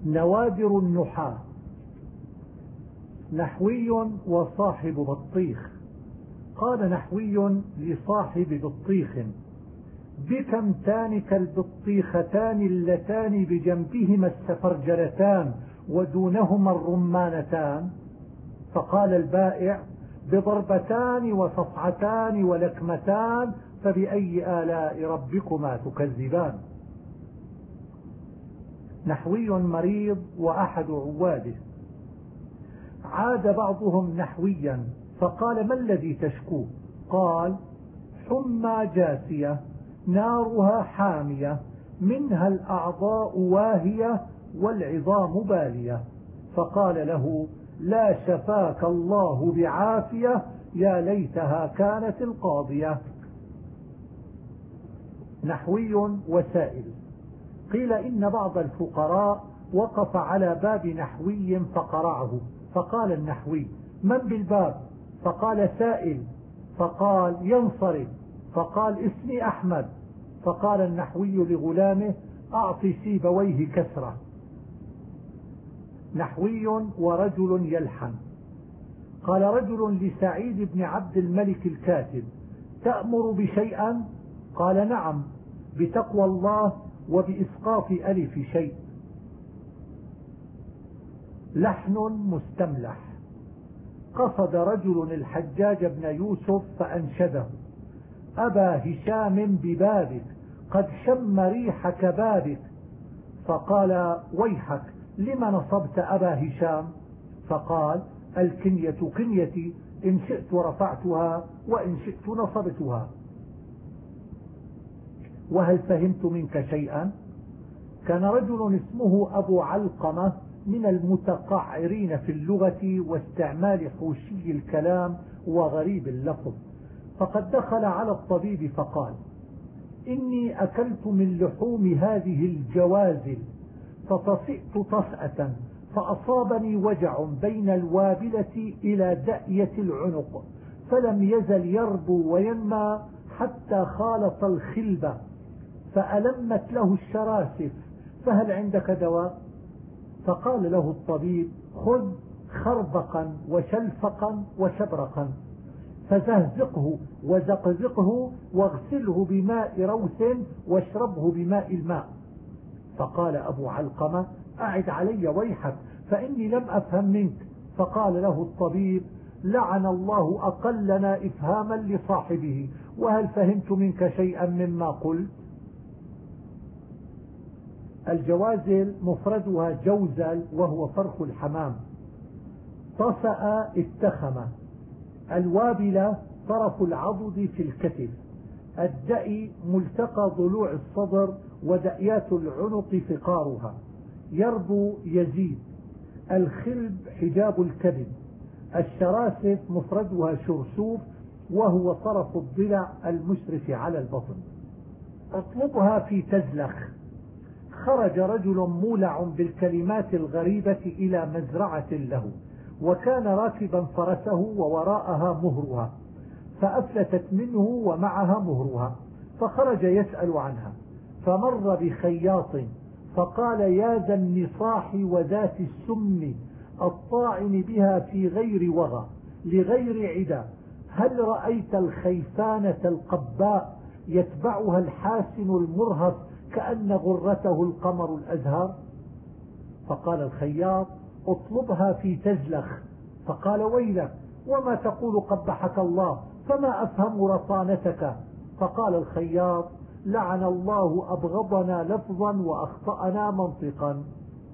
نوادر النحاة. نحوي وصاحب بطيخ. قال نحوي لصاحب بطيخ: بكم تانك البطيختان اللتان بجنبهما السفرجلتان ودونهما الرمانتان؟ فقال البائع: بضربتان وصفعتان ولكمتان، فبأي آلاء ربكما تكذبان. نحوي مريض وأحد عواده. عاد بعضهم نحويا فقال: ما الذي تشكوه؟ قال: حمى جاسية نارها حامية، منها الأعضاء واهية والعظام بالية. فقال له: لا شفاك الله بعافية، يا ليتها كانت القاضية. نحوي وسائل. قيل إن بعض الفقراء وقف على باب نحوي فقرعه، فقال النحوي: من بالباب؟ فقال: سائل. فقال: ينصرف. فقال: اسمي أحمد. فقال النحوي لغلامه: أعط سيبويه كسرة. نحوي ورجل يلحن. قال رجل لسعيد بن عبد الملك الكاتب: تأمر بشيئا؟ قال: نعم، بتقوى الله وبإسقاط ألف شيء. لحن مستملح. قصد رجل الحجاج بن يوسف فأنشده: أبا هشام ببابك، قد شم ريح كبابك. فقال: ويحك، لم نصبت أبا هشام؟ فقال: الكنية كنيتي، إن شئت رفعتها وإن شئت نصبتها. وهل فهمت منك شيئا؟ كان رجل اسمه أبو علقمة من المتقعرين في اللغة واستعمال حوشي الكلام وغريب اللفظ، فقد دخل على الطبيب فقال: إني أكلت من لحوم هذه الجوازل فطفئت طفأة، فأصابني وجع بين الوابلة إلى دأية العنق، فلم يزل يربو وينمى حتى خالط الخلبة فألمت له الشراسف، فهل عندك دواء؟ فقال له الطبيب: خذ خربقا وشلفقا وشبرقا، فزهزقه وزقزقه واغسله بماء روث واشربه بماء الماء. فقال أبو علقمة: أعد علي ويحك، فإني لم أفهم منك. فقال له الطبيب: لعن الله أقلنا إفهاما لصاحبه، وهل فهمت منك شيئا مما قلت؟ الجوازل مفردها جوزل وهو فرخ الحمام. طسأ اتخم. الوابلة طرف العضد في الكتف. الدأي ملتقى ضلوع الصدر ودأيات العنق فقارها. يربو يزيد. الخلب حجاب الكبد. الشراسف مفردها شرسوف وهو طرف الضلع المشرف على البطن. اطلبها في تزلخ. خرج رجل مولع بالكلمات الغريبة إلى مزرعة له، وكان راكبا فرسه ووراءها مهرها، فأفلتت منه ومعها مهرها، فخرج يسأل عنها، فمر بخياط فقال: يا ذا النصاح وذات السم، الطاعن بها في غير وغى لغير عدا، هل رأيت الخيفانة القباء يتبعها الحاسن المرهف كأن غرته القمر الأزهر؟ فقال الخياط: اطلبها في تزلخ. فقال: ويلك، وما تقول قبحك الله، فما أفهم رصانتك؟ فقال الخياط: لعن الله أبغضنا لفظا وأخطأنا منطقا.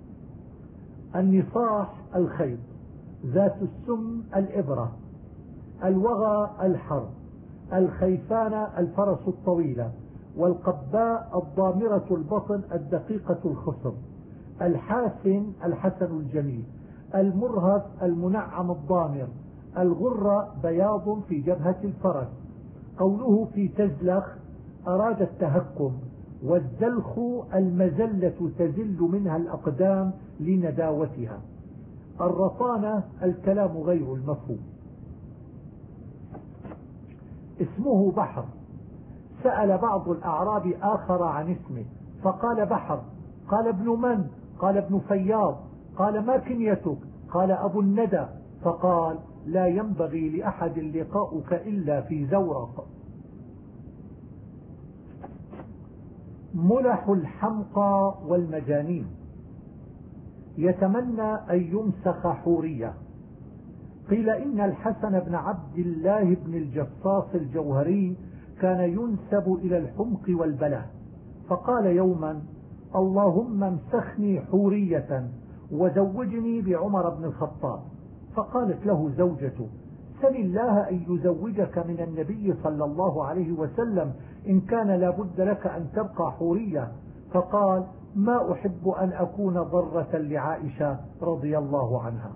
النصاح الخيط، ذات السم الإبرة، الوغى الحرب، الخيفانة الفرس الطويلة، والقباء الضامرة البطن الدقيقة الخصر، الحاسن الحسن الجميل، المرهف المنعم الضامر، الغرة بياض في جبهة الفرس. قوله في تزلخ أراد التهكم، والزلخ المزلة تزل منها الأقدام لنداوتها. الرطانة الكلام غير المفهوم. اسمه بحر. سأل بعض الأعراب آخر عن اسمه فقال: بحر. قال: ابن من؟ قال ابن فياض. قال ما كنيتك؟ قال أبو الندى. فقال لا ينبغي لأحد لقاؤك إلا في زورق. ملح الحمقى والمجانين. يتمنى أن يمسخ حورية. قيل إن الحسن بن عبد الله بن الجصاص الجوهري كان ينسب إلى الحمق والبله، فقال يوما اللهم امسخني حورية وزوجني بعمر بن الخطاب. فقالت له زوجته سل الله أن يزوجك من النبي صلى الله عليه وسلم إن كان لابد لك أن تبقى حورية. فقال ما أحب أن أكون ضرة لعائشة رضي الله عنها.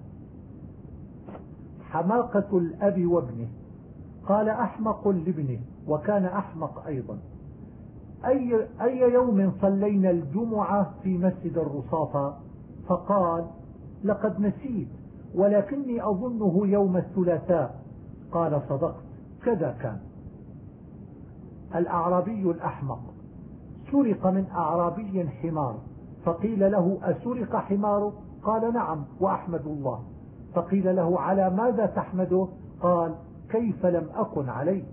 حماقة الأب وابنه. قال أحمق لابنه وكان أحمق أيضا أي يوم صلينا الجمعة في مسجد الرصافة؟ فقال لقد نسيت ولكني أظنه يوم الثلاثاء. قال صدقت كذا كان. الأعرابي الأحمق. سرق من أعرابي حمار، فقيل له أسرق حمارك؟ قال نعم وأحمد الله. فقيل له على ماذا تحمده؟ قال كيف لم أكن عليه.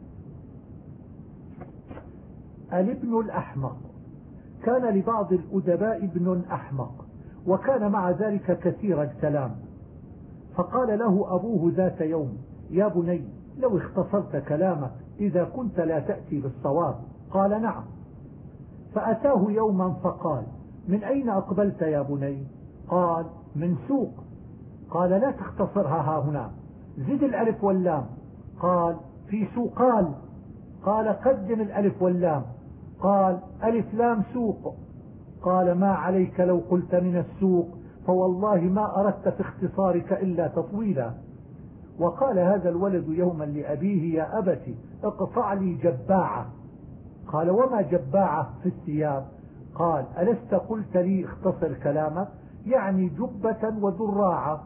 الابن الأحمق. كان لبعض الأدباء ابن أحمق وكان مع ذلك كثير الكلام، فقال له أبوه ذات يوم يا بني لو اختصرت كلامك إذا كنت لا تأتي بالصواب. قال نعم. فأتاه يوما فقال من أين أقبلت يا بني؟ قال من سوق. قال لا تختصرها ها هنا، زد الألف واللام. قال في سوقال. قال قدم الألف واللام. قال ألف لام سوق. قال ما عليك لو قلت من السوق، فوالله ما أردت في اختصارك إلا تطويلا. وقال هذا الولد يوما لأبيه يا أبت اقطع لي جباعة. قال وما جباعة في الثياب؟ قال ألست قلت لي اختصر كلامك؟ يعني جبة ودراعة.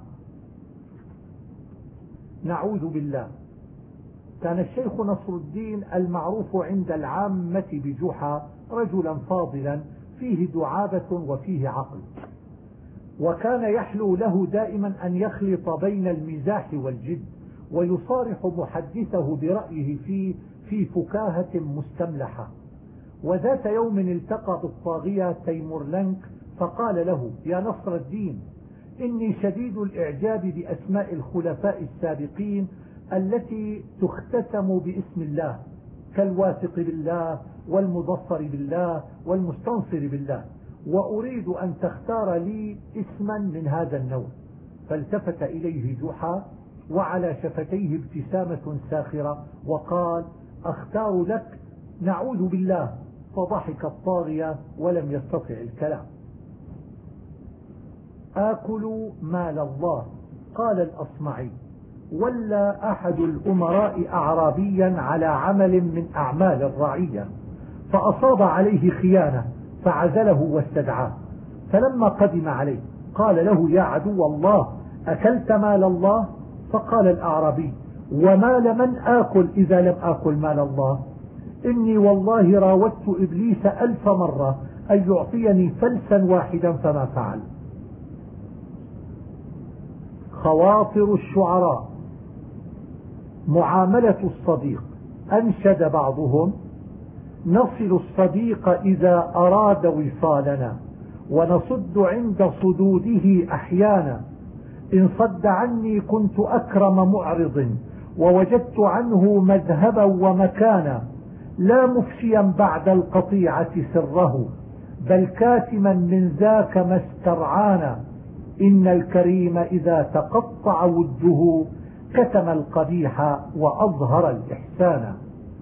نعوذ بالله. كان الشيخ نصر الدين المعروف عند العامة بجحا رجلا فاضلا فيه دعابة وفيه عقل، وكان يحلو له دائما أن يخلط بين المزاح والجد ويصارح محدثه برأيه فيه في فكاهة مستملحة. وذات يوم التقى بالطاغية تيمورلنك فقال له يا نصر الدين إني شديد الإعجاب بأسماء الخلفاء السابقين التي تختتم باسم الله كالواثق بالله والمظفر بالله والمستنصر بالله، وأريد أن تختار لي اسما من هذا النوع. فالتفت إليه جحا وعلى شفتيه ابتسامة ساخرة وقال أختار لك نعوذ بالله. فضحك الطاغية ولم يستطع الكلام. آكل مال الله. قال الأصمعي ولا أحد الأمراء أعرابيا على عمل من أعمال الرعية فأصاب عليه خيانة فعزله واستدعاه، فلما قدم عليه قال له يا عدو الله أكلت مال الله؟ فقال الأعرابي ومال من آكل إذا لم آكل مال الله؟ إني والله راودت إبليس 1000 مرة أن يعطيني فلسا واحدا فما فعل. خواطر الشعراء. معاملة الصديق. أنشد بعضهم نصل الصديق إذا أراد وصالنا ونصد عند صدوده أحيانا، إن صد عني كنت أكرم معرض ووجدت عنه مذهبا ومكانا، لا مفشيا بعد القطيعة سره بل كاتما من ذاك ما استرعانا، إن الكريم إذا تقطع وده كتم القبيح وأظهر الإحسان.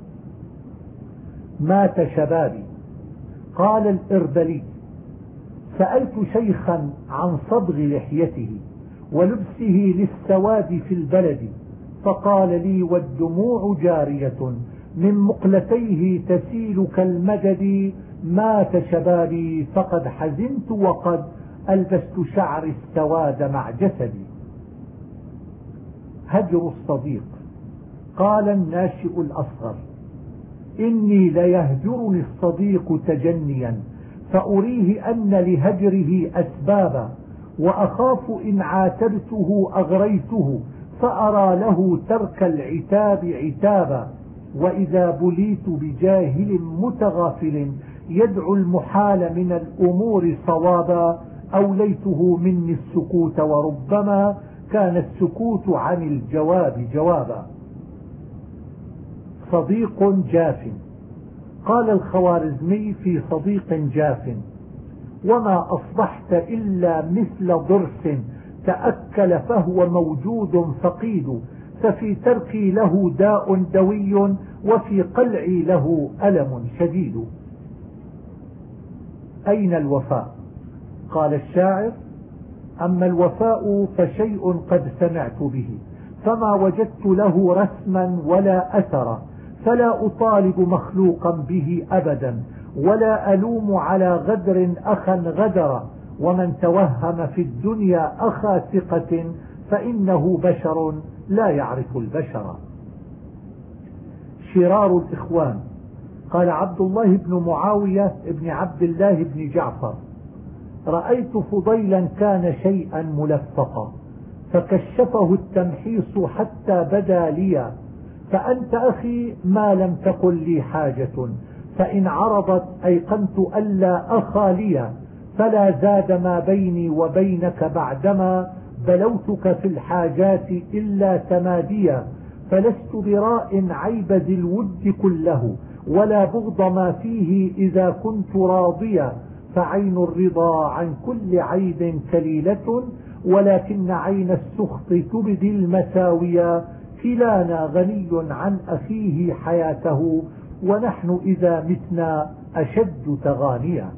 مات شبابي. قال الإربلي سألت شيخا عن صبغ لحيته ولبسه للسواد في البلد فقال لي والدموع جارية من مقلتيه تسيل كالمدد، مات شبابي فقد حزنت وقد ألبست شعر السواد مع جسدي. هجر الصديق. قال الناشئ الأصغر إني ليهجرني الصديق تجنيا فأريه أن لهجره أسبابا، وأخاف إن عاتبته أغريته فأرى له ترك العتاب عتابا، وإذا بليت بجاهل متغافل يدعو المحال من الأمور صوابا أوليته مني السكوت، وربما كان السكوت عن الجواب جوابا. صديق جاف. قال الخوارزمي في صديق جاف: وما أصبحت إلا مثل ضرس تأكل فهو موجود فقيد، ففي تركي له داء دوي وفي قلعي له ألم شديد. أين الوفاء؟ قال الشاعر: أما الوفاء فشيء قد سمعت به، فما وجدت له رسما ولا أثرا، فلا أطالب مخلوقا به أبدا، ولا ألوم على غدر أخا غدر، ومن توهم في الدنيا أخا ثقة فإنه بشر لا يعرف البشر. شرار الإخوان. قال عبد الله بن معاوية بن عبد الله بن جعفر: رأيت فضيلا كان شيئا ملفقا، فكشفه التمحيص حتى بدا لي، فأنت أخي ما لم تقل لي حاجة، فإن عرضت أيقنت ألا أخا لي، فلا زاد ما بيني وبينك بعدما بلوتك في الحاجات إلا تماديا، فلست براء عيب ذي الود كله، ولا بغض ما فيه إذا كنت راضيا، فعين الرضا عن كل عيب كليلة، ولكن عين السخط تبدي المساويا، كلانا غني عن أخيه حياته، ونحن إذا متنا أشد تغانيا.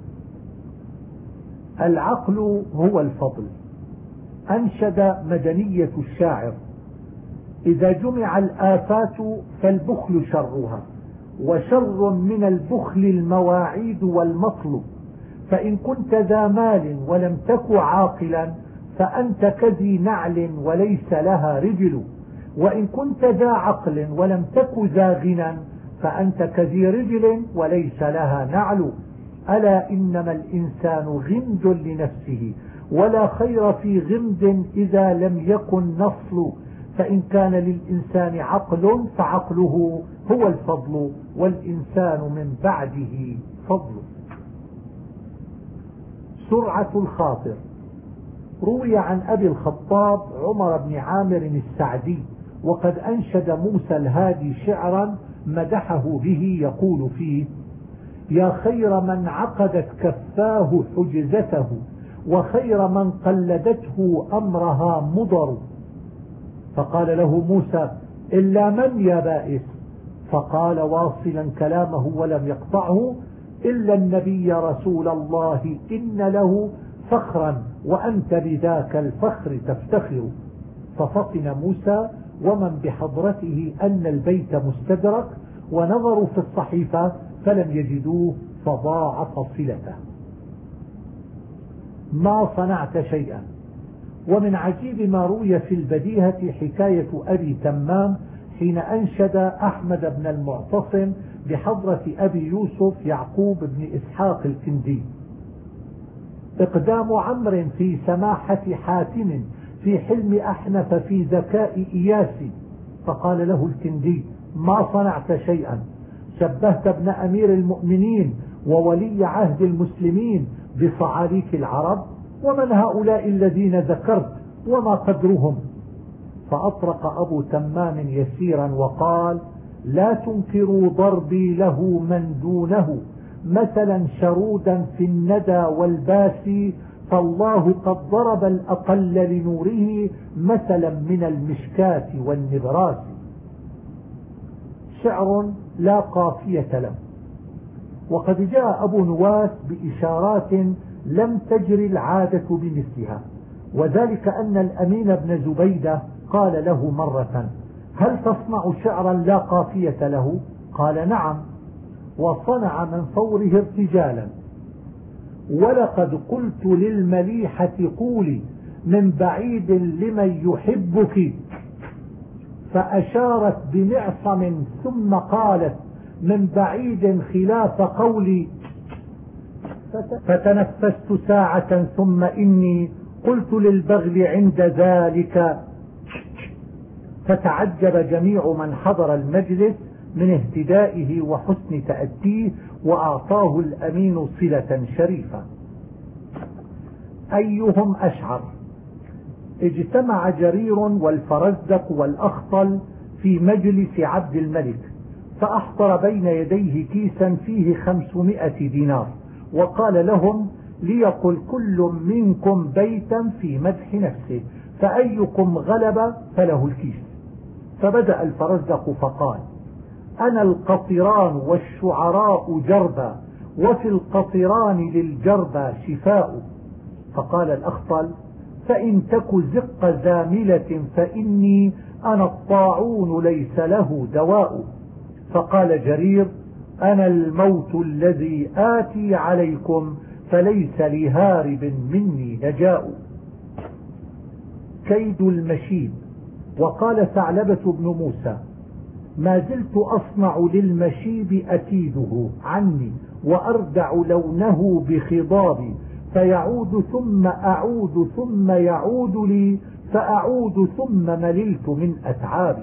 العقل هو الفضل. أنشد مدنية الشاعر: إذا جمع الآفات فالبخل شرها، وشر من البخل المواعيد والمطلب، فإن كنت ذا مال ولم تك عاقلا فأنت كذي نعل وليس لها رجل، وإن كنت ذا عقل ولم تك ذا غنى فأنت كذي رجل وليس لها نعل. ألا إنما الإنسان غمد لنفسه، ولا خير في غمد إذا لم يكن نصل، فإن كان للإنسان عقل فعقله هو الفضل، والإنسان من بعده فضل. سرعة الخاطر. روي عن أبي الخطاب عمر بن عامر السعدي وقد أنشد موسى الهادي شعرا مدحه به يقول فيه: يا خير من عقدت كفاه حجزته، وخير من قلدته أمرها مضر. فقال له موسى: إلا من يا بائس؟ فقال واصلا كلامه ولم يقطعه: إلا النبي رسول الله، إن له فخرا وأنت بذاك الفخر تفتخر. ففطن موسى ومن بحضرته أن البيت مستدرك، ونظروا في الصحيفة فلم يجدوه فضاعف صلته. ما صنعت شيئا. ومن عجيب ما روي في البديهة حكاية أبي تمام حين أنشد أحمد بن المعتصم بحضرة أبي يوسف يعقوب بن إسحاق الكندي: إقدام عمرو في سماحة حاتم، في حلم أحنف، في ذكاء إياسي. فقال له الكندي: ما صنعت شيئا، شبهت ابن أمير المؤمنين وولي عهد المسلمين بصعاليك العرب، ومن هؤلاء الذين ذكرت وما قدرهم؟ فأطرق أبو تمام يسيرا وقال: لا تنكروا ضربي له من دونه، مثلا شرودا في الندى والباسي، فالله قد ضرب الأقل لنوره مثلا من المشكاة والنبراس. شعر لا قافية له. وقد جاء أبو نواس بإشارات لم تجري العادة بمثلها، وذلك أن الأمين بن زبيدة قال له مرة: هل تصنع شعرا لا قافية له؟ قال: نعم. وصنع من فوره ارتجالا: ولقد قلت للمليحة قولي من بعيد لمن يحبك، فأشارت بمعصم ثم قالت من بعيد خلاف قولي، فتنفست ساعة ثم إني قلت للبغل عند ذلك، فتعجب جميع من حضر المجلس من اهتدائه وحسن تأديه، وأعطاه الأمين صلة شريفة. أيهم أشعر؟ اجتمع جرير والفرزدق والأخطل في مجلس عبد الملك، فأحضر بين يديه كيسا فيه 500 دينار، وقال لهم: ليقل كل منكم بيتا في مدح نفسه، فأيكم غلب فله الكيس. فبدأ الفرزدق فقال: أنا القطران والشعراء جربا، وفي القطران للجربى شفاء. فقال الأخطل: فإن تك زق زاملة فإني أنا الطاعون ليس له دواء. فقال جرير: أنا الموت الذي آتي عليكم، فليس لهارب مني نجاء. كيد المشيب. وقال ثعلبة بن موسى: ما زلت أصنع للمشيب أكيده عني، وأردع لونه بخضابي، فيعود ثم أعود ثم يعود لي، فأعود ثم مللت من أتعابي.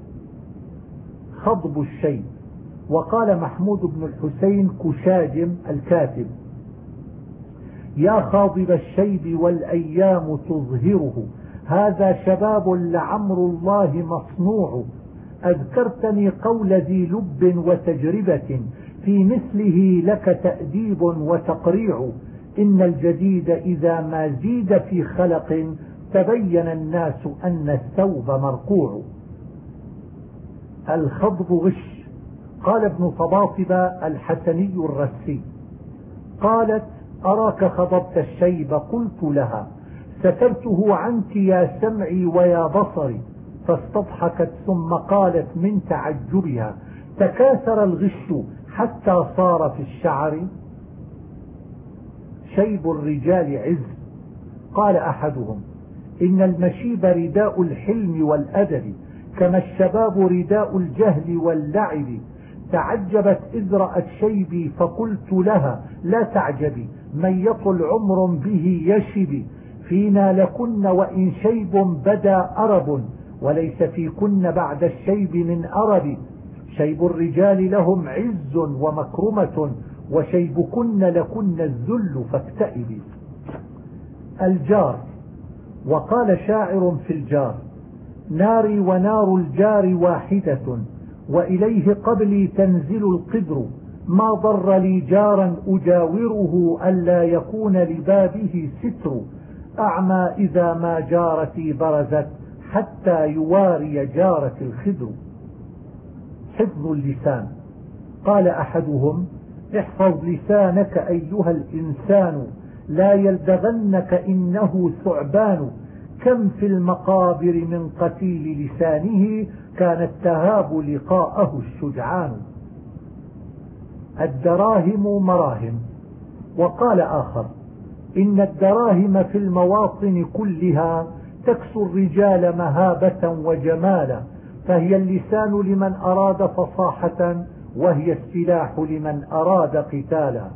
خضب الشيب. وقال محمود بن الحسين كشاجم الكاتب: يا خاضب الشيب والأيام تظهره، هذا شباب لعمر الله مصنوع. أذكرتني قول ذي لب وتجربة، في مثله لك تأديب وتقريع. إن الجديد إذا ما زيد في خلق، تبين الناس أن الثوب مرقوع. الخضب غش. قال ابن طباطب الحسني الرسي: قالت: أراك خضبت الشيب. قلت لها: سترته عنك يا سمعي ويا بصري. فاستضحكت ثم قالت من تعجبها: تكاثر الغش حتى صار في الشعر. شيب الرجال عز. قال أحدهم: إن المشيب رداء الحلم والأدب، كما الشباب رداء الجهل واللعب. تعجبت إذ رأت شيبي، فقلت لها: لا تعجبي، من يطل عمر به يشب. فينا لكن وإن شيب بدا أرب، وليس فيكن بعد الشيب من أرب. شيب الرجال لهم عز ومكرمة، وشيبكن لكن الذل فاكتئبي. الجار. وقال شاعر في الجار: ناري ونار الجار واحدة، وإليه قبلي تنزل القدر. ما ضر لي جارا أجاوره، ألا يكون لبابه ستر. أعمى إذا ما جارتي برزت، حتى يواري جارة الخدر. حفظ اللسان. قال أحدهم: احفظ لسانك أيها الإنسان، لا يلدغنك إنه ثعبان. كم في المقابر من قتيل لسانه، كان التهاب لقاءه الشجعان. الدراهم مراهم. وقال آخر: إن الدراهم في المواطن كلها تكسو الرجال مهابة وجمالا، فهي اللسان لمن أراد فصاحة، وهي السلاح لمن أراد قتالا.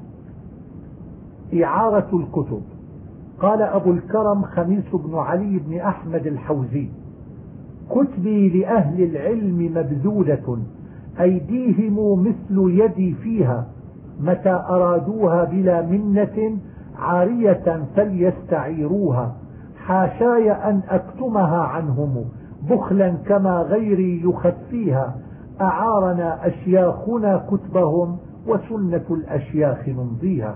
إعارة الكتب. قال أبو الكرم خميس بن علي بن أحمد الحوزي: كتبي لأهل العلم مبذولة، أيديهم مثل يدي فيها، متى أرادوها بلا منة عارية فليستعيروها. حاشاي أن أكتمها عنهم بخلا كما غيري يخفيها. أعارنا أشياخنا كتبهم، وسنة الأشياخ نمضيها.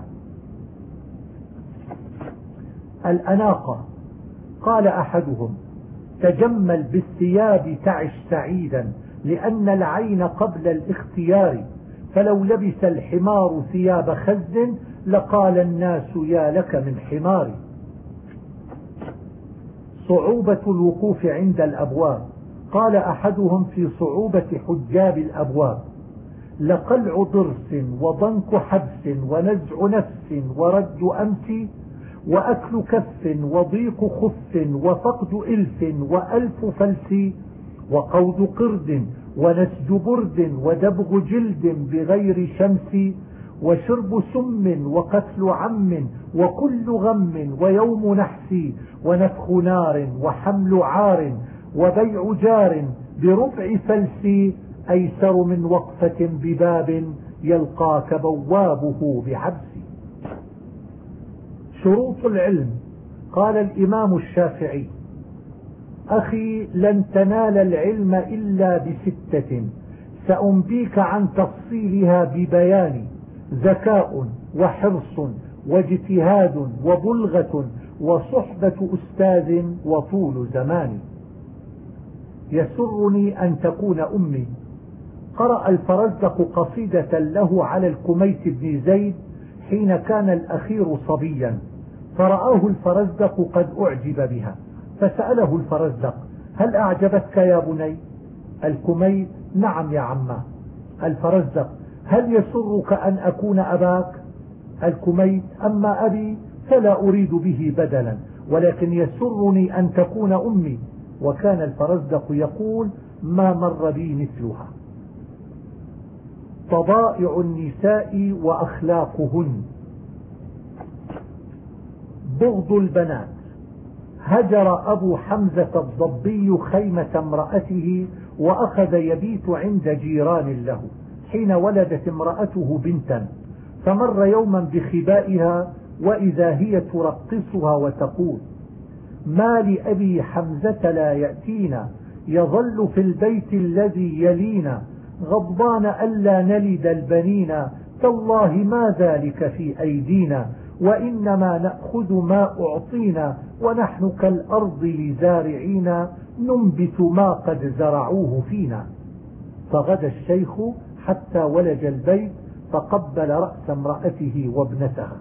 الأناقة. قال أحدهم: تجمل بالثياب تعش سعيدا، لأن العين قبل الاختيار، فلو لبس الحمار ثياب خز، لقال الناس يا لك من حمار. صعوبة الوقوف عند الأبواب. قال أحدهم في صعوبة حجاب الأبواب: لقلع ضرس، وضنك حبس، ونزع نفس، ورد أمس، وأكل كف، وضيق خف، وفقد إلف، وألف فلس، وقود قرد، ونسج برد، ودبغ جلد بغير شمس، وشرب سم وقتل عم وكل غم ويوم نحس ونفخ نار وحمل عار وبيع جار بربع فلس أيسر من وقفة بباب يلقاك بوابه بعبس. شروط العلم. قال الإمام الشافعي: أخي لن تنال العلم إلا بستة سأنبيك عن تفصيلها ببيان: ذكاء وحرص واجتهاد وبلغة وصحبة أستاذ وطول زمان. يسرني أن تكون أمي. قرأ الفرزدق قصيدة له على الكميت بن زيد حين كان الأخير صبيا، فرآه الفرزدق قد أعجب بها، فسأله الفرزدق: هل أعجبتك يا بني؟ الكميت: نعم يا عماه. الفرزدق: هل يسرك أن أكون أباك؟ الكميت: أما أبي فلا أريد به بدلا، ولكن يسرني أن تكون أمي. وكان الفرزدق يقول: ما مر بي مثلها. طبائع النساء وأخلاقهن. بغض البنات. هجر أبو حمزة الضبي خيمة امرأته وأخذ يبيت عند جيران له حين ولدت امرأته بنتا، فمر يوما بخبائها وإذا هي ترقصها وتقول: ما لأبي حمزة لا يأتينا، يظل في البيت الذي يلينا، غضبان ألا نلد البنين، تالله ما ذلك في أيدينا، وإنما نأخذ ما أعطينا، ونحن كالأرض لزارعين، ننبت ما قد زرعوه فينا. فغدا الشيخ حتى ولج البيت فقبل رأس امرأته وابنتها.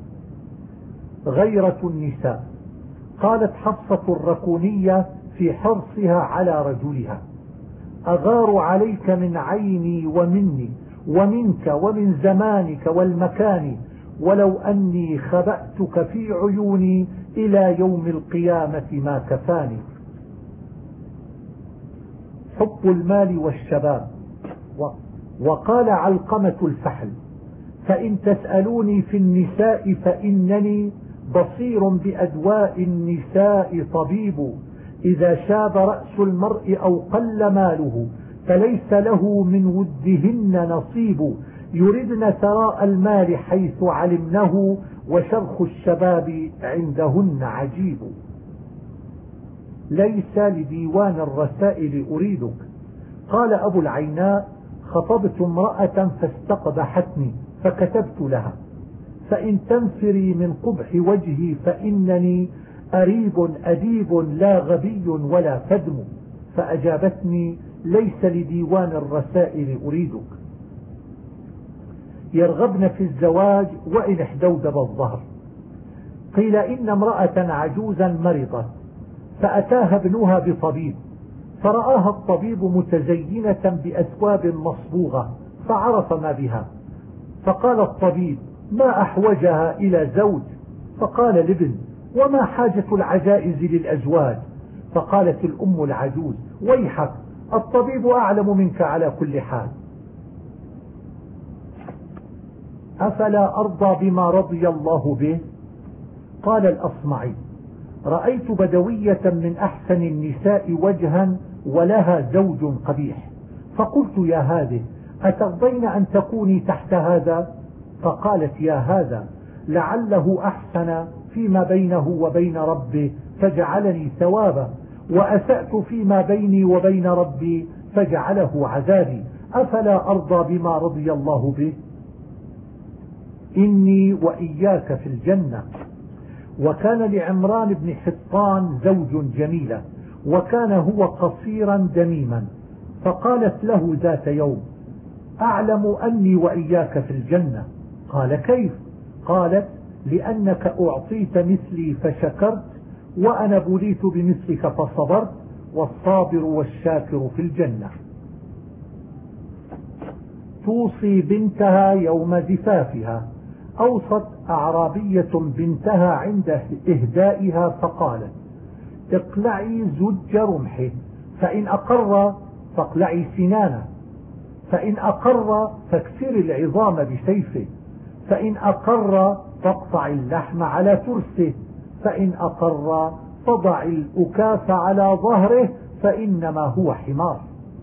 غيرة النساء. قالت حفصة الركونية في حرصها على رجلها: أغار عليك من عيني ومني ومنك ومن زمانك والمكان، ولو أني خبأتك في عيوني إلى يوم القيامة ما كفاني. حب المال والشباب. وقال علقمة الفحل: فإن تسألوني في النساء فإنني بصير بأدواء النساء طبيب، إذا شاب رأس المرء أو قل ماله فليس له من ودهن نصيب، يردن ثراء المال حيث علمنه، وشرخ الشباب عندهن عجيب. ليس لديوان الرسائل أريدك. قال أبو العيناء: خطبت امرأة فاستقبحتني فكتبت لها: فإن تنفري من قبح وجهي فإنني أريب أديب لا غبي ولا فدم. فأجابتني: ليس لديوان الرسائل أريدك. يرغبن في الزواج وإن احدودب الظهر. قيل إن امرأة عجوزا مرضت فأتاها ابنها بطبيب، فرآها الطبيب متزينة بأثواب مصبوغة فعرف ما بها، فقال الطبيب: ما أحوجها إلى زوج؟ فقال الابن: وما حاجة العجائز للأزواج؟ فقالت الأم العجوز: ويحك، الطبيب أعلم منك على كل حال. أفلا أرضى بما رضي الله به؟ قال الأصمعي: رأيت بدوية من أحسن النساء وجها ولها زوج قبيح، فقلت: يا هذه أترضين أن تكوني تحت هذا؟ فقالت: يا هذا لعله أحسن فيما بينه وبين ربه فجعلني ثوابا، وأسأت فيما بيني وبين ربي فجعله عذابي، أفلا أرضى بما رضي الله به؟ إني وإياك في الجنة. وكان لعمران بن حطان زوج جميلة، وكان هو قصيرا دميما، فقالت له ذات يوم: أعلم أني وإياك في الجنة. قال: كيف؟ قالت: لأنك أعطيت مثلي فشكرت، وأنا بليت بمثلك فصبرت، والصابر والشاكر في الجنة. توصي بنتها يوم زفافها. أوصت أعرابية بنتها عند إهدائها فقالت: اقلعي زج رمحه، فإن أقر فاقلعي سنانه، فإن أقر فاكسري العظام بسيفه، فإن أقر فاقطع اللحم على ترسه، فإن أقر فضع الأكاف على ظهره فإنما هو حمار.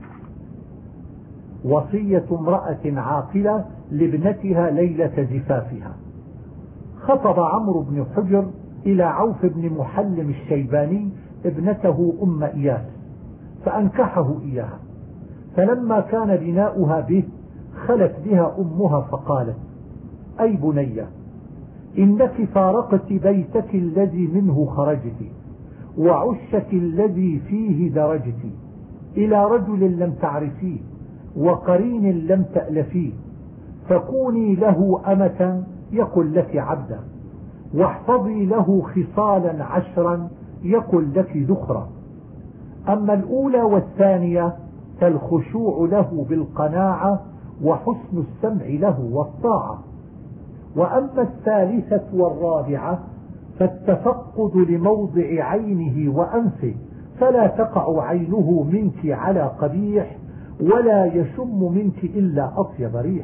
وصية امرأة عاقلة لابنتها ليلة زفافها. خطب عمرو بن حجر إلى عوف بن محلم الشيباني ابنته أم إياس فأنكحه إياها، فلما كان بناؤها به خلت بها أمها فقالت: أي بنية، إنك فارقت بيتك الذي منه خرجت وعشك الذي فيه درجت إلى رجل لم تعرفيه وقرين لم تألفيه، فكوني له أمة يكن لك عبدا، واحفظي له خصالا 10 يكن لك ذخرا. أما الأولى والثانية فالخشوع له بالقناعة وحسن السمع له والطاعة. وأما الثالثة والرابعة فالتفقد لموضع عينه وأنفه، فلا تقع عينه منك على قبيح ولا يشم منك إلا أطيب ريح.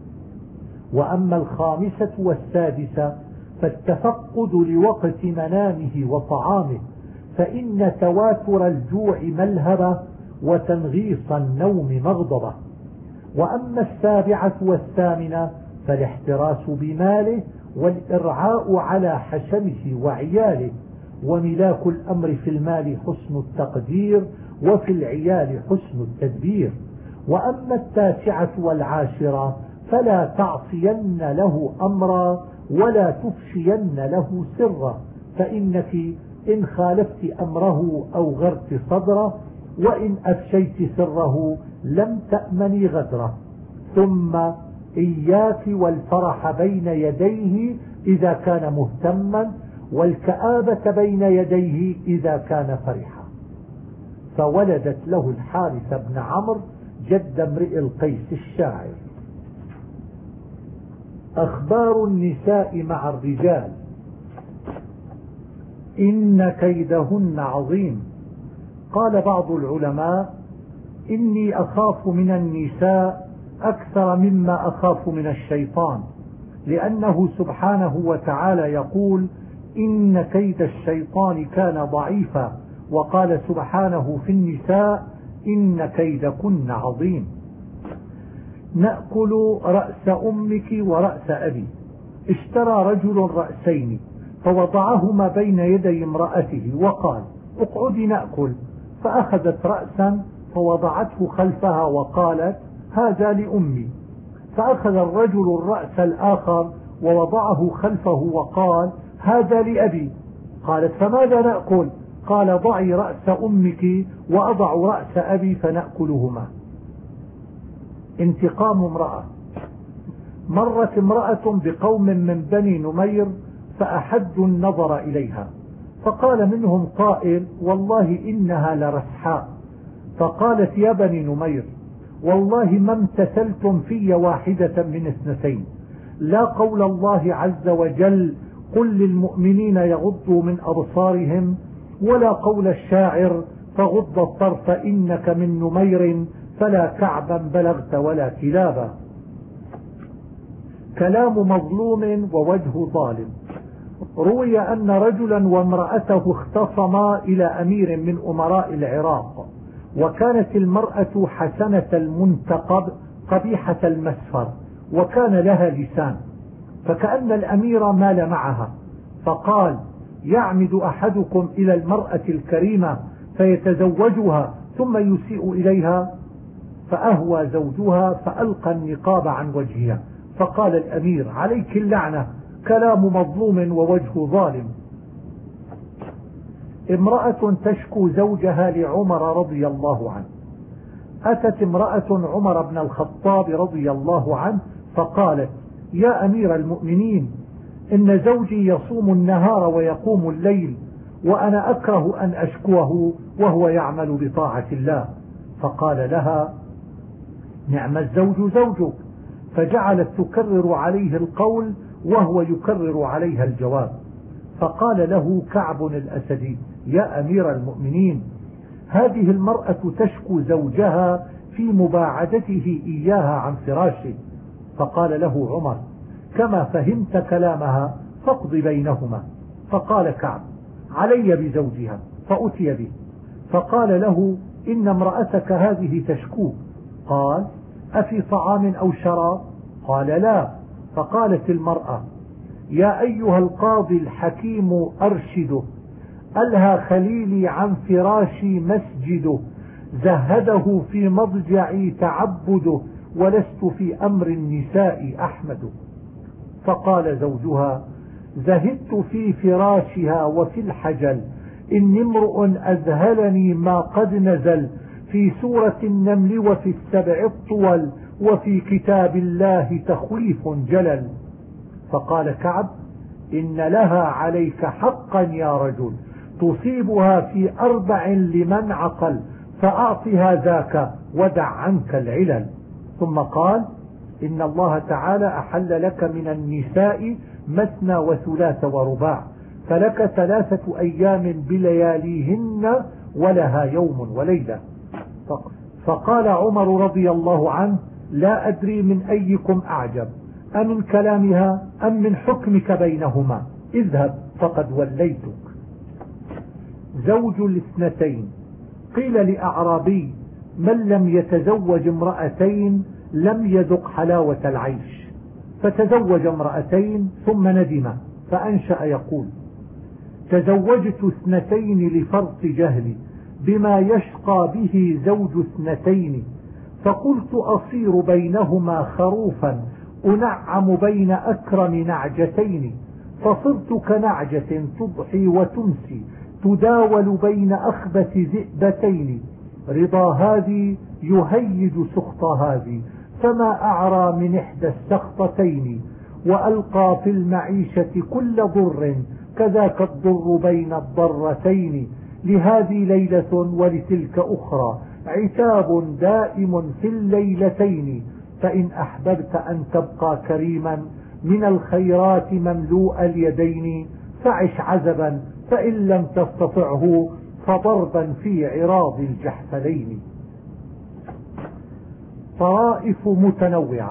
وأما الخامسة والسادسة فالتفقد لوقت منامه وطعامه، فإن تواتر الجوع ملهبة وتنغيص النوم مغضبة. وأما السابعة والثامنة فالاحتراس بماله والإرعاء على حشمه وعياله، وملاك الأمر في المال حسن التقدير وفي العيال حسن التدبير. وأما التاسعة والعاشرة فلا تعصين له أمرا ولا تفشين له سرا، فإنك إن خالفت أمره أوغرت صدره، وإن أفشيت سره لم تأمني غدره. ثم إياك والفرح بين يديه إذا كان مهتما، والكآبة بين يديه إذا كان فرحا. فولدت له الحارث بن عمرو جد امرئ القيس الشاعر. أخبار النساء مع الرجال. إن كيدهن عظيم. قال بعض العلماء: إني أخاف من النساء أكثر مما أخاف من الشيطان، لأنه سبحانه وتعالى يقول: إن كيد الشيطان كان ضعيفا. وقال سبحانه في النساء: إن كيدكن عظيم. نأكل رأس أمك ورأس أبي. اشترى رجل رأسين فوضعهما بين يدي امرأته وقال: اقعدي نأكل. فأخذت رأسا فوضعته خلفها وقالت: هذا لأمي. فأخذ الرجل الرأس الآخر ووضعه خلفه وقال: هذا لأبي. قالت: فماذا نأكل؟ قال: ضعي رأس أمك وأضع رأس أبي فنأكلهما. انتقام امرأة. مرت امرأة بقوم من بني نمير فأحدوا النظر إليها، فقال منهم قائل: والله إنها لرسحاء. فقالت: يا بني نمير، والله ما امتثلتم في واحدة من 2، لا قول الله عز وجل: قل للمؤمنين يغضوا من أبصارهم، ولا قول الشاعر: فغض الطرف إنك من نمير فلا كعبا بلغت ولا كلابا. كلام مظلوم ووجه ظالم. روي أن رجلا وامرأته اختصما إلى أمير من أمراء العراق، وكانت المرأة حسنة المنتقب قبيحة المسفر، وكان لها لسان، فكأن الأمير مال معها، فقال: يعمد أحدكم إلى المرأة الكريمة فيتزوجها ثم يسيء إليها؟ فأهوى زوجها فألقى النقاب عن وجهها، فقال الأمير: عليك اللعنة. كلام مظلوم ووجه ظالم. امرأة تشكو زوجها لعمر رضي الله عنه. أتت امرأة عمر بن الخطاب رضي الله عنه فقالت: يا أمير المؤمنين، إن زوجي يصوم النهار ويقوم الليل، وأنا أكره أن أشكوه وهو يعمل بطاعة الله. فقال لها: نعم الزوج زوجك. فجعلت تكرر عليه القول وهو يكرر عليها الجواب. فقال له كعب الأسدي: يا أمير المؤمنين، هذه المرأة تشكو زوجها في مباعدته إياها عن فراشه. فقال له عمر: كما فهمت كلامها فاقض بينهما. فقال كعب علي بزوجها، فأتي به فقال له إن امرأتك هذه تشكوك. قال أفي طعام أو شراب؟ قال لا. فقالت المرأة يا أيها القاضي الحكيم أرشده، ألهى خليلي عن فراشي مسجده، زهده في مضجعي تعبده، ولست في أمر النساء أحمد. فقال زوجها زهدت في فراشها وفي الحجل، إن امرؤ أذهلني ما قد نزل، في سورة النمل وفي السبع الطول، وفي كتاب الله تخويف جلل. فقال كعب إن لها عليك حقا يا رجل، تصيبها في 4 لمن عقل، فأعطها ذاك ودع عنك العلل. ثم قال إن الله تعالى أحل لك من النساء مثنى وثلاث ورباع، فلك 3 أيام بلياليهن ولها يوم وليلة. فقال عمر رضي الله عنه لا أدري من أيكم أعجب، أمن كلامها أم من حكمك بينهما؟ اذهب فقد وليتك. زوج 2. قيل لأعرابي من لم يتزوج 2 لم يذق حلاوة العيش، فتزوج 2 ثم ندم فأنشأ يقول تزوجت 2 لفرط جهلي، بما يشقى به زوج 2، فقلت أصير بينهما خروفا أنعم بين أكرم نعجتين، فصرت كنعجة تضحي وتمسي تداول بين أخبث ذئبتين، رضا هذه يهيج سخط هذه، فما أعرى من إحدى السخطتين، وألقى في المعيشة كل ضر، كذاك الضر بين الضرتين، لهذه ليلة ولتلك أخرى، عتاب دائم في الليلتين، فإن أحببت أن تبقى كريما من الخيرات مملوء اليدين، فعش عزبا، فإن لم تستطعه فضربا في عراض الجحفلين. طرائف متنوعة.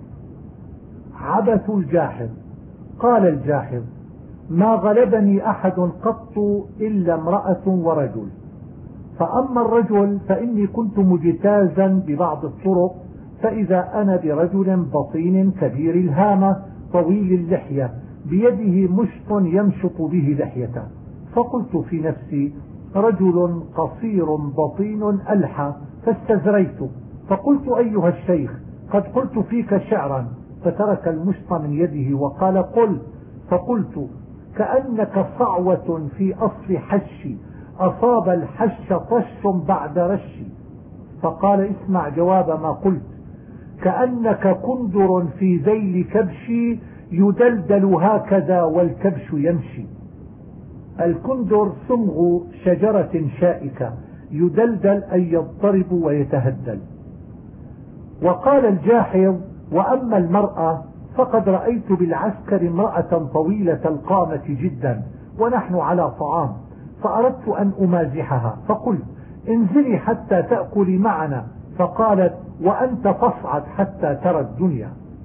عبث الجاحظ. قال الجاحظ ما غلبني أحد قط إلا امرأة ورجل، فأما الرجل فإني كنت مجتازا ببعض الطرق، فإذا أنا برجل بطين كبير الهامة طويل اللحية بيده مشط يمشط به لحيته، فقلت في نفسي رجل قصير بطين ألحى، فاستزريت فقلت أيها الشيخ قد قلت فيك شعرا، فترك المشط من يده وقال قل، فقلت كأنك صعوة في أصل حشي، أصاب الحش طش بعد رش، فقال اسمع جواب ما قلت، كأنك كندر في ذيل كبشي يدلدل هكذا والكبش يمشي. الكندر صمغ شجرة شائكة يدلدل أي يضطرب ويتهدل. وقال الجاحظ وأما المرأة فقد رأيت بالعسكر امرأة طويلة القامة جدا ونحن على طعام، فأردت أن أمازحها فقلت انزلي حتى تأكلي معنا، فقالت وأنت تصعد حتى ترى الدنيا.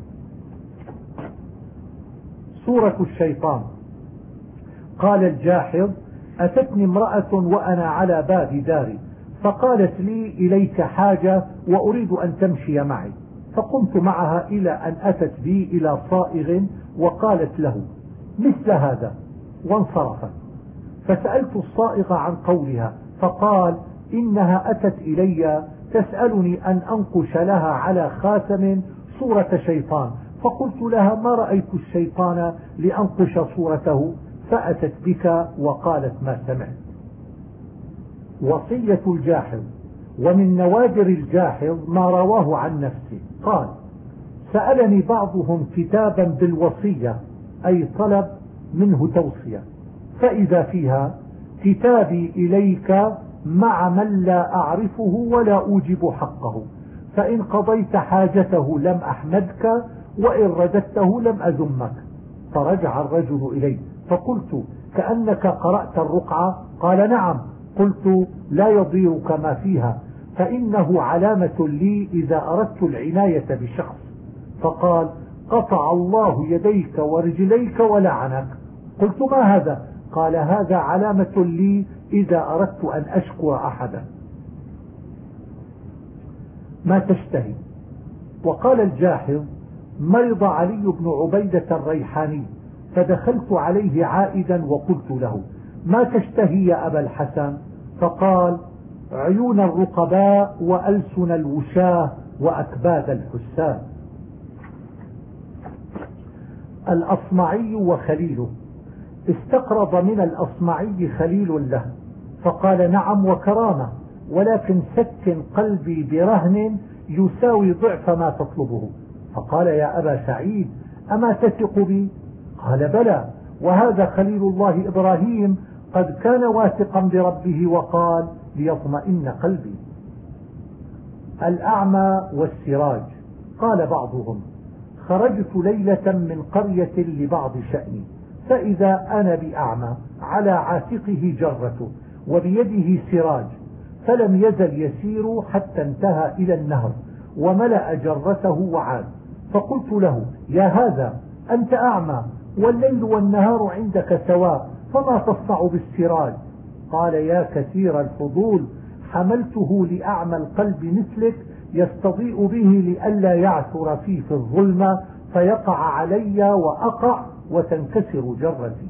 سورة الشيطان. قال الجاحظ أتتني امرأة وأنا على باب داري، فقالت لي إليك حاجة وأريد أن تمشي معي، فقمت معها إلى أن أتت بي إلى صائغ وقالت له مثل هذا وانصرفت، فسألت الصائغ عن قولها، فقال إنها أتت إلي تسألني أن أنقش لها على خاتم صورة شيطان، فقلت لها ما رأيت الشيطان لأنقش صورته، فأتت بك وقالت ما سمعت. وصية الجاحظ. ومن نوادر الجاحظ ما رواه عن نفسه قال سألني بعضهم كتابا بالوصية أي طلب منه توصية، فإذا فيها كتابي إليك مع من لا أعرفه ولا أوجب حقه، فإن قضيت حاجته لم أحمدك وإن رددته لم أذمك. فرجع الرجل إليه فقلت كأنك قرأت الرقعة؟ قال نعم. قلت لا يضيرك ما فيها، فإنه علامة لي إذا أردت العناية بشخص. فقال قطع الله يديك ورجليك ولعنك. قلت ما هذا؟ قال هذا علامة لي إذا أردت أن أشكر أحدا. ما تشتهي؟ وقال الجاحظ مرض علي بن عبيدة الريحاني فدخلت عليه عائدا وقلت له ما تشتهي يا أبا الحسن؟ فقال عيون الرقباء وألسن الوشاه وأكباد الحسان. الأصمعي وخليله. استقرض من الأصمعي خليل له فقال نعم وكرامة، ولكن سكن قلبي برهن يساوي ضعف ما تطلبه. فقال يا أبا سعيد أما تثق بي؟ قال بلى، وهذا خليل الله إبراهيم قد كان واثقا بربه وقال ليطمئن قلبي. الأعمى والسراج. قال بعضهم خرجت ليلة من قرية لبعض شأني فإذا أنا بأعمى على عاتقه جرة وبيده سراج، فلم يزل يسير حتى انتهى إلى النهر وملأ جرته وعاد. فقلت له يا هذا أنت أعمى والليل والنهار عندك سواء، فما تصنع بالسراج؟ قال يا كثير الفضول حملته لأعمى القلب مثلك يستضيء به لئلا يعثر فيه في الظلمة فيقع علي وأقع وتنكسر جرتي.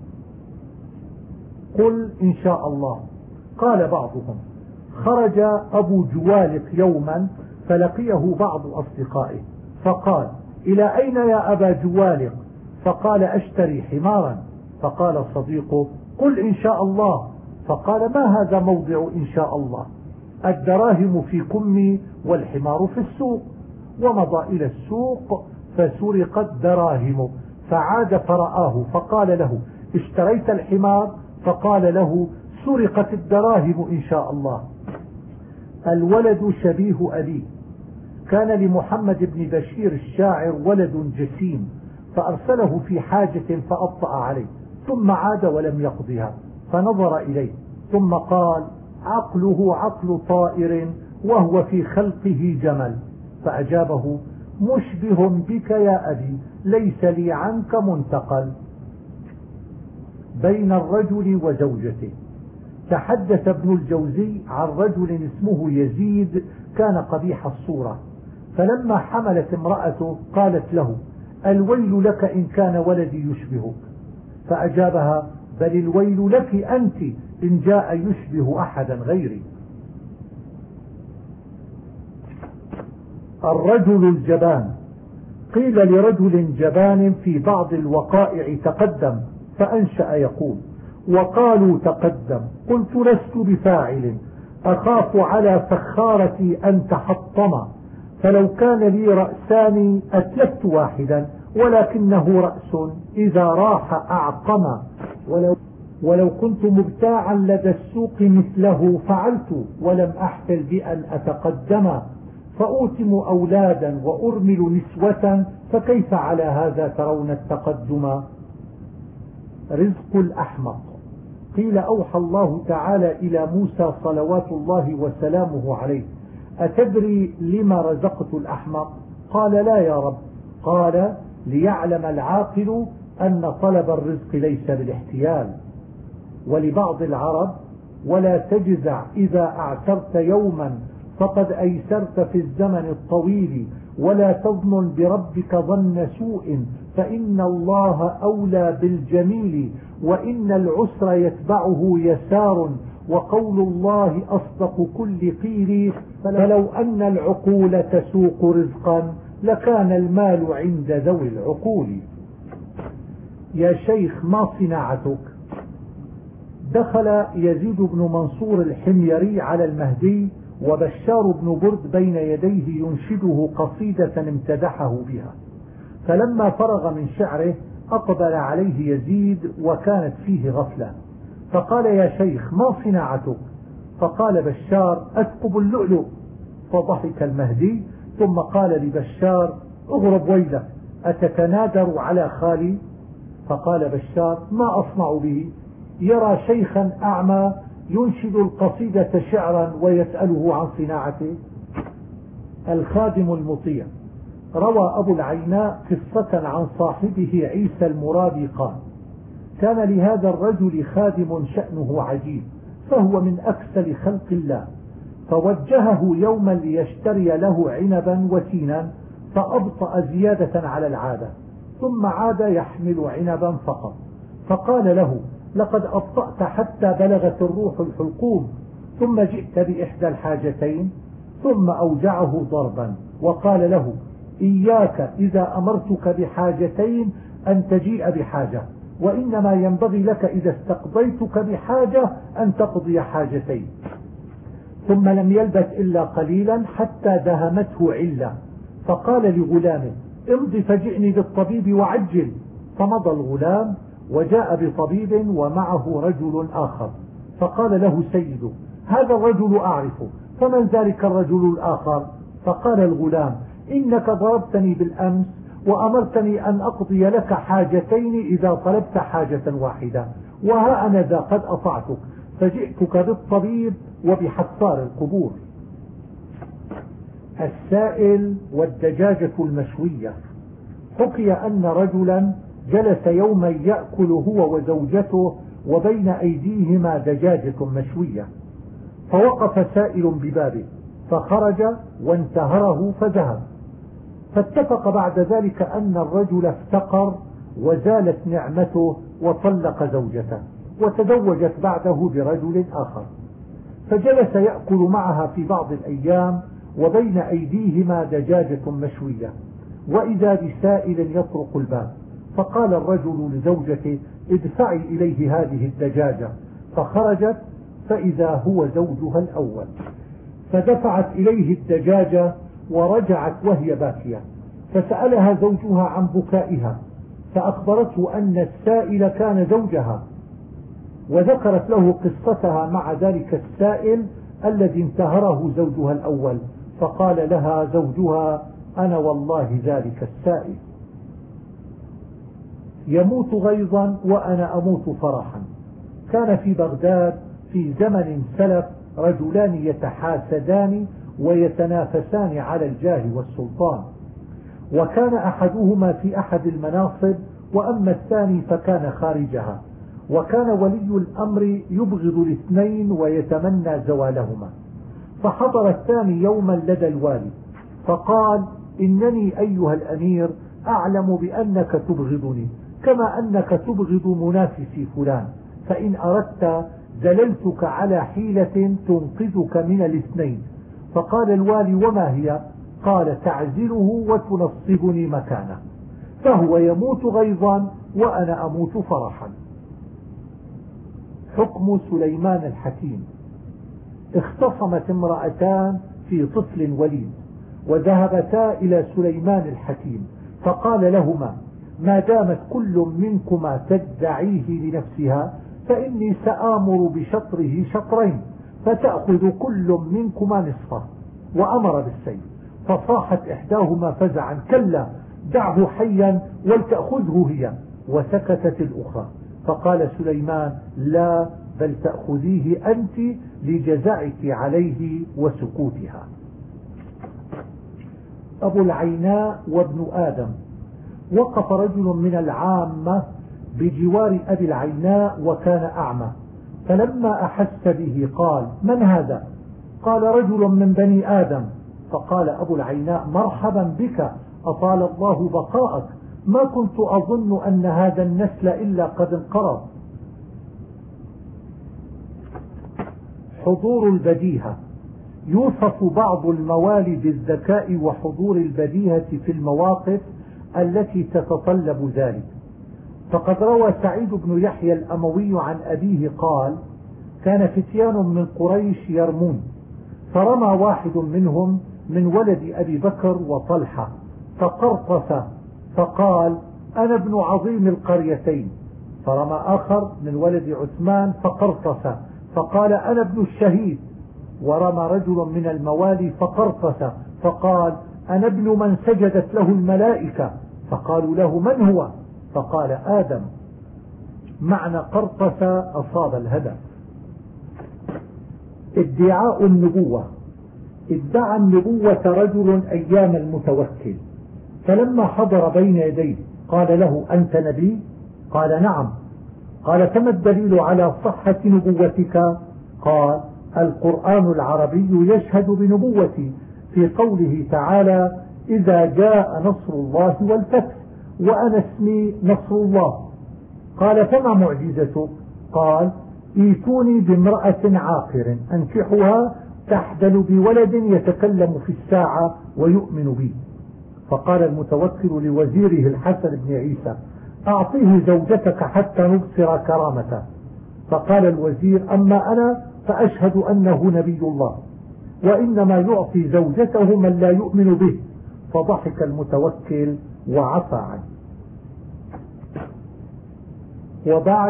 قل إن شاء الله. قال بعضهم خرج أبو جوالق يوما فلقيه بعض أصدقائه فقال إلى أين يا أبا جوالق؟ فقال أشتري حمارا. فقال صديقه قل إن شاء الله. فقال ما هذا موضع إن شاء الله؟ الدراهم في كمي والحمار في السوق. ومضى إلى السوق فسرقت دراهمه فعاد فرآه فقال له اشتريت الحمار؟ فقال له سرقت الدراهم إن شاء الله. الولد شبيه أبيه. كان لمحمد بن بشير الشاعر ولد جسيم فأرسله في حاجة فأبطأ عليه ثم عاد ولم يقضها فنظر إليه ثم قال عقله عقل طائر وهو في خلقه جمل. فأجابه مشبه بك يا أبي ليس لي عنك منتقل. بين الرجل وزوجته. تحدث ابن الجوزي عن رجل اسمه يزيد كان قبيح الصورة، فلما حملت امرأته قالت له الويل لك إن كان ولدي يشبهك. فأجابها بل الويل لك أنت إن جاء يشبه أحدا غيري. الرجل الجبان. قيل لرجل جبان في بعض الوقائع تقدم فأنشأ يقول وقالوا تقدم قلت لست بفاعل أخاف على فخارتي أن تحطم، فلو كان لي رأسان أتلفت واحدا ولكنه رأس إذا راح أعقم، ولو كنت مبتاعا لدى السوق مثله فعلت ولم أحفل بأن أتقدم، فأوتم أولادا وأرمل نسوة فكيف على هذا ترون التقدم. رزق الأحمق. قيل أوحى الله تعالى إلى موسى صلوات الله وسلامه عليه أتدري لما رزقت الأحمق؟ قال لا يا رب. قال ليعلم العاقل أن طلب الرزق ليس بالاحتيال. ولبعض العرب ولا تجزع إذا أعترت يوما فقد أيسرت في الزمن الطويل، ولا تظن بربك ظن سوء فإن الله أولى بالجميل، وإن العسر يتبعه يسار، وقول الله أصدق كل قيل، فلو أن العقول تسوق رزقا لكان المال عند ذوي العقول. يا شيخ ما صناعتك؟ دخل يزيد بن منصور الحميري على المهدي وبشار بن برد بين يديه ينشده قصيدة امتدحه بها، فلما فرغ من شعره أقبل عليه يزيد وكانت فيه غفلة، فقال يا شيخ ما صناعتك؟ فقال بشار أثقب اللؤلؤ. فضحك المهدي ثم قال لبشار اغرب ويلك أتتنادر على خالي؟ فقال بشار ما أصنع به؟ يرى شيخا أعمى ينشد القصيدة شعرا ويسأله عن صناعته. الخادم المطيع. روى أبو العيناء قصة عن صاحبه عيسى المرابي قال: كان لهذا الرجل خادم شأنه عجيب، فهو من أكسل خلق الله، فوجهه يوما ليشتري له عنبا وتينا، فأبطأ زيادة على العادة، ثم عاد يحمل عنبا فقط، فقال له: لقد أبطأت حتى بلغت الروح الحلقوم، ثم جئت بإحدى الحاجتين. ثم أوجعه ضربا وقال له: إياك إذا أمرتك بحاجتين أن تجيء بحاجة، وإنما ينبغي لك إذا استقضيتك بحاجة أن تقضي حاجتين. ثم لم يلبث إلا قليلا حتى دهمته علة، فقال لغلامه: امض فجئني بالطبيب وعجل. فمضى الغلام وجاء بطبيب ومعه رجل آخر، فقال له سيده: هذا الرجل أعرفه، فمن ذلك الرجل الآخر؟ فقال الغلام: إنك ضربتني بالأمس وأمرتني أن أقضي لك حاجتين إذا طلبت حاجة واحدة، وها أنا ذا قد أطعتك، فجئتك بالطبيب وبحصار القبور. السائل والدجاجة المشوية. حكي أن رجلا جلس يوما يأكل هو وزوجته وبين أيديهما دجاجة مشوية، فوقف سائل ببابه فخرج وانتهره فذهب، فاتفق بعد ذلك أن الرجل افتقر وزالت نعمته وطلق زوجته وتزوجت بعده برجل آخر، فجلس يأكل معها في بعض الأيام وبين أيديهما دجاجة مشوية، وإذا بسائل يطرق الباب، فقال الرجل لزوجته: ادفعي إليه هذه الدجاجة، فخرجت فإذا هو زوجها الأول، فدفعت إليه الدجاجة ورجعت وهي باكية، فسألها زوجها عن بكائها، فأخبرته أن السائل كان زوجها، وذكرت له قصتها مع ذلك السائل الذي انتهره زوجها الأول، فقال لها زوجها: أنا والله ذلك السائل. يموت غيظا وأنا أموت فرحا. كان في بغداد في زمن سلف رجلان يتحاسدان ويتنافسان على الجاه والسلطان، وكان أحدهما في أحد المناصب وأما الثاني فكان خارجها، وكان ولي الأمر يبغض الاثنين ويتمنى زوالهما، فحضر الثاني يوما لدى الوالي فقال: إنني أيها الأمير أعلم بأنك تبغضني كما أنك تبغض منافسي فلان، فإن أردت دللتك على حيلة تنقذك من الاثنين. فقال الوالي: وما هي؟ قال: تعزله وتنصبني مكانه، فهو يموت غيظا وأنا أموت فرحا. حكم سليمان الحكيم. اختصمت امرأتان في طفل وليد، وذهبتا إلى سليمان الحكيم فقال لهما: ما دامت كل منكما تدعيه لنفسها فإني سآمر بشطره شطرين، فتأخذ كل منكما نصفه. وأمر بالسيف، فصاحت إحداهما فزعا: كلا، دعه حيا ولتأخذه هي. وسكتت الأخرى، فقال سليمان: لا، بل تأخذيه أنت لجزعك عليه وسكوتها. أبو العيناء وابن آدم. وقف رجل من العامة بجوار أبي العيناء وكان أعمى، فلما أحس به قال: من هذا؟ قال: رجل من بني آدم. فقال أبو العيناء: مرحبا بك، أطال الله بقاءك، ما كنت أظن أن هذا النسل إلا قد انقرض. حضور البديهة. يوصف بعض الموالي بالذكاء وحضور البديهة في المواقف التي تتطلب ذلك، فقد روى سعيد بن يحيى الأموي عن أبيه قال: كان فتيان من قريش يرمون، فرمى واحد منهم من ولد أبي بكر وطلحة فقرطس، فقال: أنا ابن عظيم القريتين. فرمى آخر من ولد عثمان فقرطس، فقال: أنا ابن الشهيد. ورمى رجل من الموالي فقرطس، فقال: أنا ابن من سجدت له الملائكة. فقالوا له: من هو؟ فقال: آدم. معنى قرطس أصاب الهدف. ادعاء النبوة. ادعى النبوة رجل أيام المتوكل، فلما حضر بين يديه قال له: أنت نبي؟ قال: نعم. قال: فما الدليل على صحة نبوتك؟ قال: القرآن العربي يشهد بنبوتي في قوله تعالى: إذا جاء نصر الله والفتح وأنا اسمي نصر الله. قال: فما معجزتك؟ قال: ايتوني بامرأة عاقر أنكحها تحدل بولد يتكلم في الساعة ويؤمن بي. فقال المتوكل لوزيره الحسن بن عيسى: أعطيه زوجتك حتى نبصر كرامته. فقال الوزير: أما أنا فأشهد أنه نبي الله، وإنما يعطي زوجته من لا يؤمن به. فضحك المتوكل وعفى عنه. وبعد،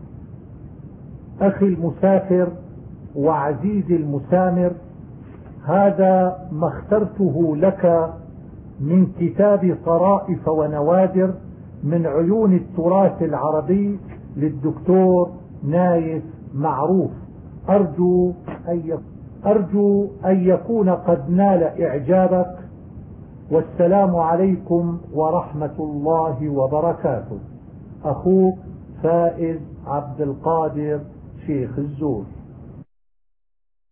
أخي المسافر وعزيزي المسامر، هذا ما اخترته لك من كتاب طرائف ونوادر من عيون التراث العربي للدكتور نايف معروف. أرجو أن يكون قد نال إعجابك، والسلام عليكم ورحمة الله وبركاته. أخوك فائز عبد القادر شيخ الزور.